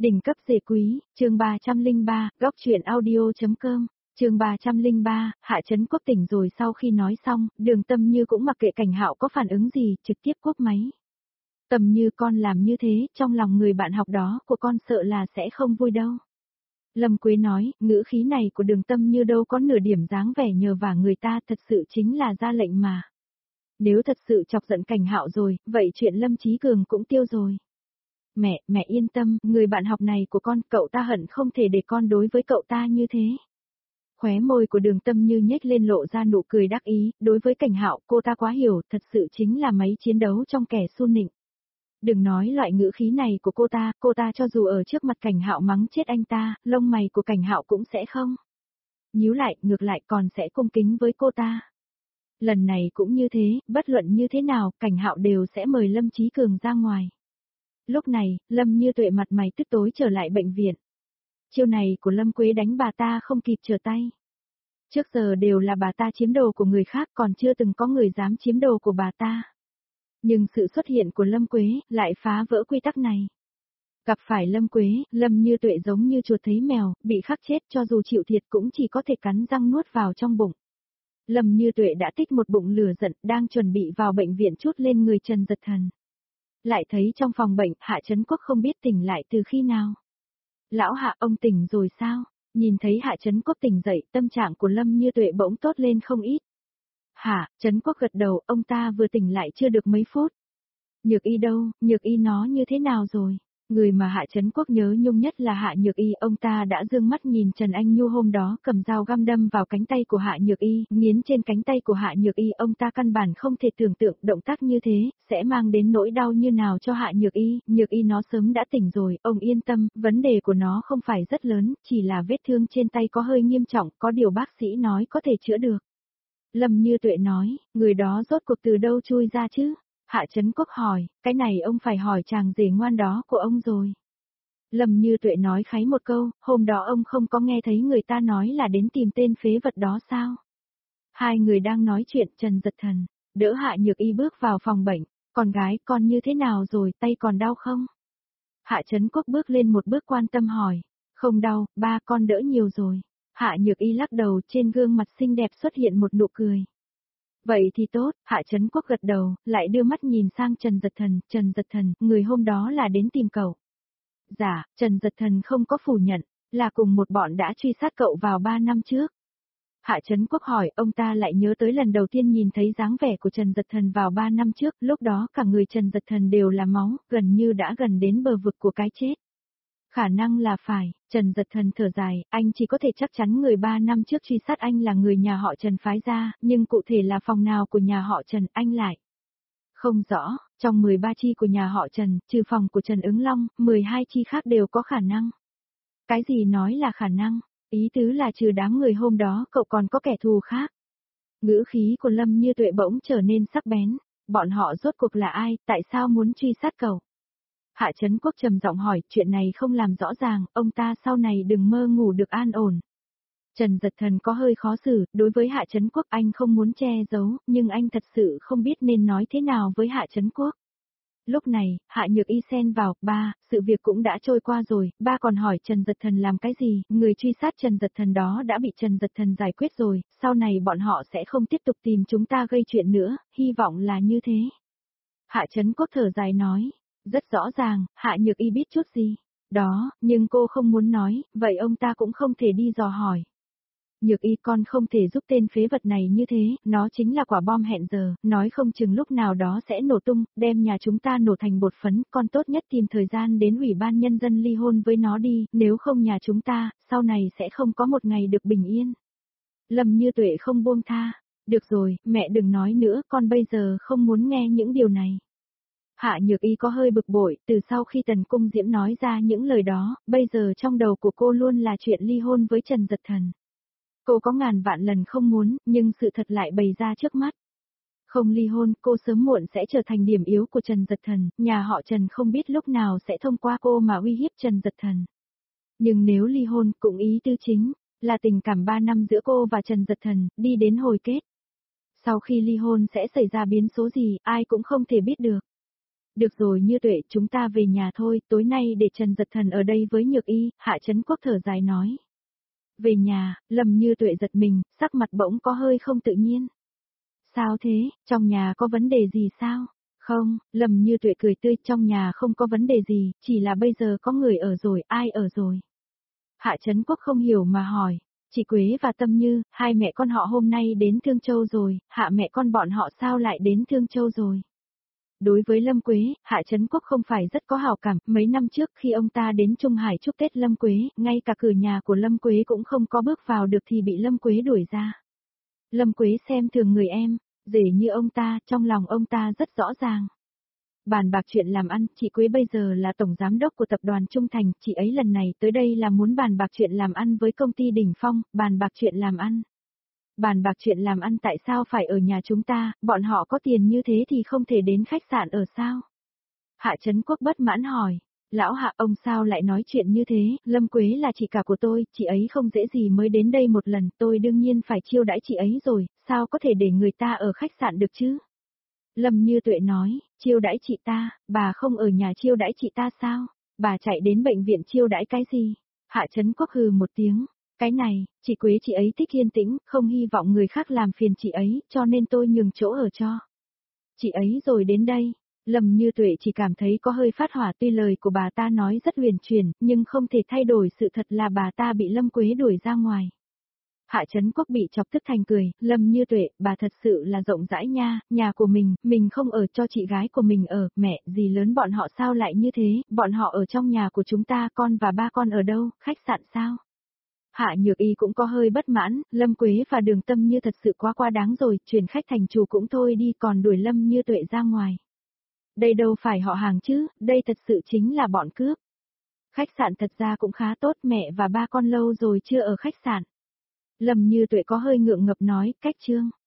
Đỉnh cấp dề quý, chương 303, góc truyện audio.com, chương 303, Hạ Trấn Quốc tỉnh rồi. Sau khi nói xong, Đường Tâm Như cũng mặc kệ Cảnh Hạo có phản ứng gì, trực tiếp cúp máy. Tâm Như, con làm như thế, trong lòng người bạn học đó của con sợ là sẽ không vui đâu. Lâm Quế nói, ngữ khí này của Đường Tâm Như đâu có nửa điểm dáng vẻ nhờ vả người ta, thật sự chính là ra lệnh mà. Nếu thật sự chọc giận Cảnh Hạo rồi, vậy chuyện Lâm Chí Cường cũng tiêu rồi. Mẹ yên tâm, người bạn học này của con, cậu ta hận không thể để con đối với cậu ta như thế. Khóe môi của Đường Tâm Như nhếch lên lộ ra nụ cười đắc ý, đối với Cảnh Hạo cô ta quá hiểu, thật sự chính là máy chiến đấu trong kẻ su nịnh. Đừng nói loại ngữ khí này của cô ta cho dù ở trước mặt Cảnh Hạo mắng chết anh ta, lông mày của Cảnh Hạo cũng sẽ không nhíu lại, ngược lại còn sẽ cung kính với cô ta. Lần này cũng như thế, bất luận như thế nào, Cảnh Hạo đều sẽ mời Lâm Chí Cường ra ngoài. Lúc này, Lâm Như Tuệ mặt mày tức tối trở lại bệnh viện. Chiêu này của Lâm Quế đánh bà ta không kịp trở tay. Trước giờ đều là bà ta chiếm đồ của người khác, còn chưa từng có người dám chiếm đồ của bà ta. Nhưng sự xuất hiện của Lâm Quế lại phá vỡ quy tắc này. Gặp phải Lâm Quế, Lâm Như Tuệ giống như chuột thấy mèo, bị khắc chết, cho dù chịu thiệt cũng chỉ có thể cắn răng nuốt vào trong bụng. Lâm Như Tuệ đã tích một bụng lửa giận, đang chuẩn bị vào bệnh viện trút lên người Trần Dật Thần. Lại thấy trong phòng bệnh, Hạ Trấn Quốc không biết tỉnh lại từ khi nào. Lão Hạ, ông tỉnh rồi sao? Nhìn thấy Hạ Trấn Quốc tỉnh dậy, tâm trạng của Lâm Như Tuệ bỗng tốt lên không ít. Hạ, Trấn Quốc gật đầu, ông ta vừa tỉnh lại chưa được mấy phút. Nhược Y đâu, Nhược Y nó như thế nào rồi? Người mà Hạ Trấn Quốc nhớ nhung nhất là Hạ Nhược Y, ông ta đã dương mắt nhìn Trần Anh Nhu hôm đó cầm dao găm đâm vào cánh tay của Hạ Nhược Y, nghiến trên cánh tay của Hạ Nhược Y, ông ta căn bản không thể tưởng tượng động tác như thế, sẽ mang đến nỗi đau như nào cho Hạ Nhược Y nó sớm đã tỉnh rồi, ông yên tâm, vấn đề của nó không phải rất lớn, chỉ là vết thương trên tay có hơi nghiêm trọng, có điều bác sĩ nói có thể chữa được. Lâm Như Tuệ nói, người đó rốt cuộc từ đâu chui ra chứ? Hạ Trấn Quốc hỏi, cái này ông phải hỏi chàng rể ngoan đó của ông rồi. Lâm Như Tuệ nói kháy một câu, hôm đó ông không có nghe thấy người ta nói là đến tìm tên phế vật đó sao? Hai người đang nói chuyện, Trần Dật Thần đỡ Hạ Nhược Y bước vào phòng bệnh, con gái con như thế nào rồi, tay còn đau không? Hạ Trấn Quốc bước lên một bước quan tâm hỏi, không đau, ba con đỡ nhiều rồi. Hạ Nhược Y lắc đầu, trên gương mặt xinh đẹp xuất hiện một nụ cười. Vậy thì tốt, Hạ Trấn Quốc gật đầu, lại đưa mắt nhìn sang Trần Dật Thần, người hôm đó là đến tìm cậu. Dạ, Trần Dật Thần không có phủ nhận, là cùng một bọn đã truy sát cậu vào 3 năm trước. Hạ Trấn Quốc hỏi, ông ta lại nhớ tới lần đầu tiên nhìn thấy dáng vẻ của Trần Dật Thần vào 3 năm trước, lúc đó cả người Trần Dật Thần đều là máu, gần như đã gần đến bờ vực của cái chết. Khả năng là phải, Trần Dật Thần thở dài, anh chỉ có thể chắc chắn người 3 năm trước truy sát anh là người nhà họ Trần phái ra, nhưng cụ thể là phòng nào của nhà họ Trần anh lại không rõ, trong 13 chi của nhà họ Trần, trừ phòng của Trần Ứng Long, 12 chi khác đều có khả năng. Cái gì nói là khả năng, ý tứ là trừ đám người hôm đó cậu còn có kẻ thù khác. Ngữ khí của Lâm Như Tuệ bỗng trở nên sắc bén, bọn họ rốt cuộc là ai, tại sao muốn truy sát cậu? Hạ Trấn Quốc trầm giọng hỏi, chuyện này không làm rõ ràng, ông ta sau này đừng mơ ngủ được an ổn. Trần Dật Thần có hơi khó xử, đối với Hạ Trấn Quốc anh không muốn che giấu, nhưng anh thật sự không biết nên nói thế nào với Hạ Trấn Quốc. Lúc này, Hạ Nhược Y xen vào, ba, sự việc cũng đã trôi qua rồi, ba còn hỏi Trần Dật Thần làm cái gì, người truy sát Trần Dật Thần đó đã bị Trần Dật Thần giải quyết rồi, sau này bọn họ sẽ không tiếp tục tìm chúng ta gây chuyện nữa, hy vọng là như thế. Hạ Trấn Quốc thở dài nói. Rất rõ ràng, Hạ Nhược Y biết chút gì đó, nhưng cô không muốn nói, vậy ông ta cũng không thể đi dò hỏi. Nhược Y, con không thể giúp tên phế vật này như thế, nó chính là quả bom hẹn giờ, nói không chừng lúc nào đó sẽ nổ tung, đem nhà chúng ta nổ thành bột phấn, con tốt nhất tìm thời gian đến Ủy ban Nhân dân ly hôn với nó đi, nếu không nhà chúng ta, sau này sẽ không có một ngày được bình yên. Lâm Như Tuệ không buông tha, được rồi, mẹ đừng nói nữa, con bây giờ không muốn nghe những điều này. Hạ Nhược Y có hơi bực bội, từ sau khi Tần Cung Diễm nói ra những lời đó, bây giờ trong đầu của cô luôn là chuyện ly hôn với Trần Dật Thần. Cô có ngàn vạn lần không muốn, nhưng sự thật lại bày ra trước mắt. Không ly hôn, cô sớm muộn sẽ trở thành điểm yếu của Trần Dật Thần, nhà họ Trần không biết lúc nào sẽ thông qua cô mà uy hiếp Trần Dật Thần. Nhưng nếu ly hôn, cũng ý tư chính, là tình cảm 3 năm giữa cô và Trần Dật Thần, đi đến hồi kết. Sau khi ly hôn sẽ xảy ra biến số gì, ai cũng không thể biết được. Được rồi Như Tuệ, chúng ta về nhà thôi, tối nay để Trần Giật Thần ở đây với Nhược Y, Hạ Chấn Quốc thở dài nói. Về nhà, Lâm Như Tuệ giật mình, sắc mặt bỗng có hơi không tự nhiên. Sao thế, trong nhà có vấn đề gì sao? Không, Lâm Như Tuệ cười tươi, trong nhà không có vấn đề gì, chỉ là bây giờ có người ở rồi, ai ở rồi? Hạ Chấn Quốc không hiểu mà hỏi. Chị Quế và Tâm Như, hai mẹ con họ hôm nay đến Thương Châu rồi, Hạ mẹ con bọn họ sao lại đến Thương Châu rồi? Đối với Lâm Quế, Hạ Chấn Quốc không phải rất có hảo cảm, mấy năm trước khi ông ta đến Trung Hải chúc Tết Lâm Quế, ngay cả cửa nhà của Lâm Quế cũng không có bước vào được thì bị Lâm Quế đuổi ra. Lâm Quế xem thường người em, rể như ông ta, trong lòng ông ta rất rõ ràng. Bàn bạc chuyện làm ăn, chị Quế bây giờ là tổng giám đốc của tập đoàn Trung Thành, chị ấy lần này tới đây là muốn bàn bạc chuyện làm ăn với công ty Đỉnh Phong, bàn bạc chuyện làm ăn. Bàn bạc chuyện làm ăn tại sao phải ở nhà chúng ta, bọn họ có tiền như thế thì không thể đến khách sạn ở sao? Hạ Chấn Quốc bất mãn hỏi, lão Hạ ông sao lại nói chuyện như thế, Lâm Quế là chị cả của tôi, chị ấy không dễ gì mới đến đây một lần, tôi đương nhiên phải chiêu đãi chị ấy rồi, sao có thể để người ta ở khách sạn được chứ? Lâm Như Tuệ nói, chiêu đãi chị ta, bà không ở nhà chiêu đãi chị ta sao? Bà chạy đến bệnh viện chiêu đãi cái gì? Hạ Chấn Quốc hừ một tiếng. Cái này, chị Quế chị ấy thích yên tĩnh, không hy vọng người khác làm phiền chị ấy, cho nên tôi nhường chỗ ở cho. Chị ấy rồi đến đây. Lâm Như Tuệ chỉ cảm thấy có hơi phát hỏa, tuy lời của bà ta nói rất huyền chuyển, nhưng không thể thay đổi sự thật là bà ta bị Lâm Quế đuổi ra ngoài. Hạ Chấn Quốc bị chọc tức thành cười, Lâm Như Tuệ, bà thật sự là rộng rãi nha, nhà của mình không ở cho chị gái của mình ở, mẹ, dì lớn bọn họ sao lại như thế, bọn họ ở trong nhà của chúng ta, con và ba con ở đâu, khách sạn sao? Hạ Nhược Y cũng có hơi bất mãn, Lâm Quế và Đường Tâm Như thật sự quá đáng rồi, chuyển khách thành chủ cũng thôi đi còn đuổi Lâm Như Tuệ ra ngoài. Đây đâu phải họ hàng chứ, đây thật sự chính là bọn cướp. Khách sạn thật ra cũng khá tốt, mẹ và ba con lâu rồi chưa ở khách sạn. Lâm Như Tuệ có hơi ngượng ngập nói, cách Trương.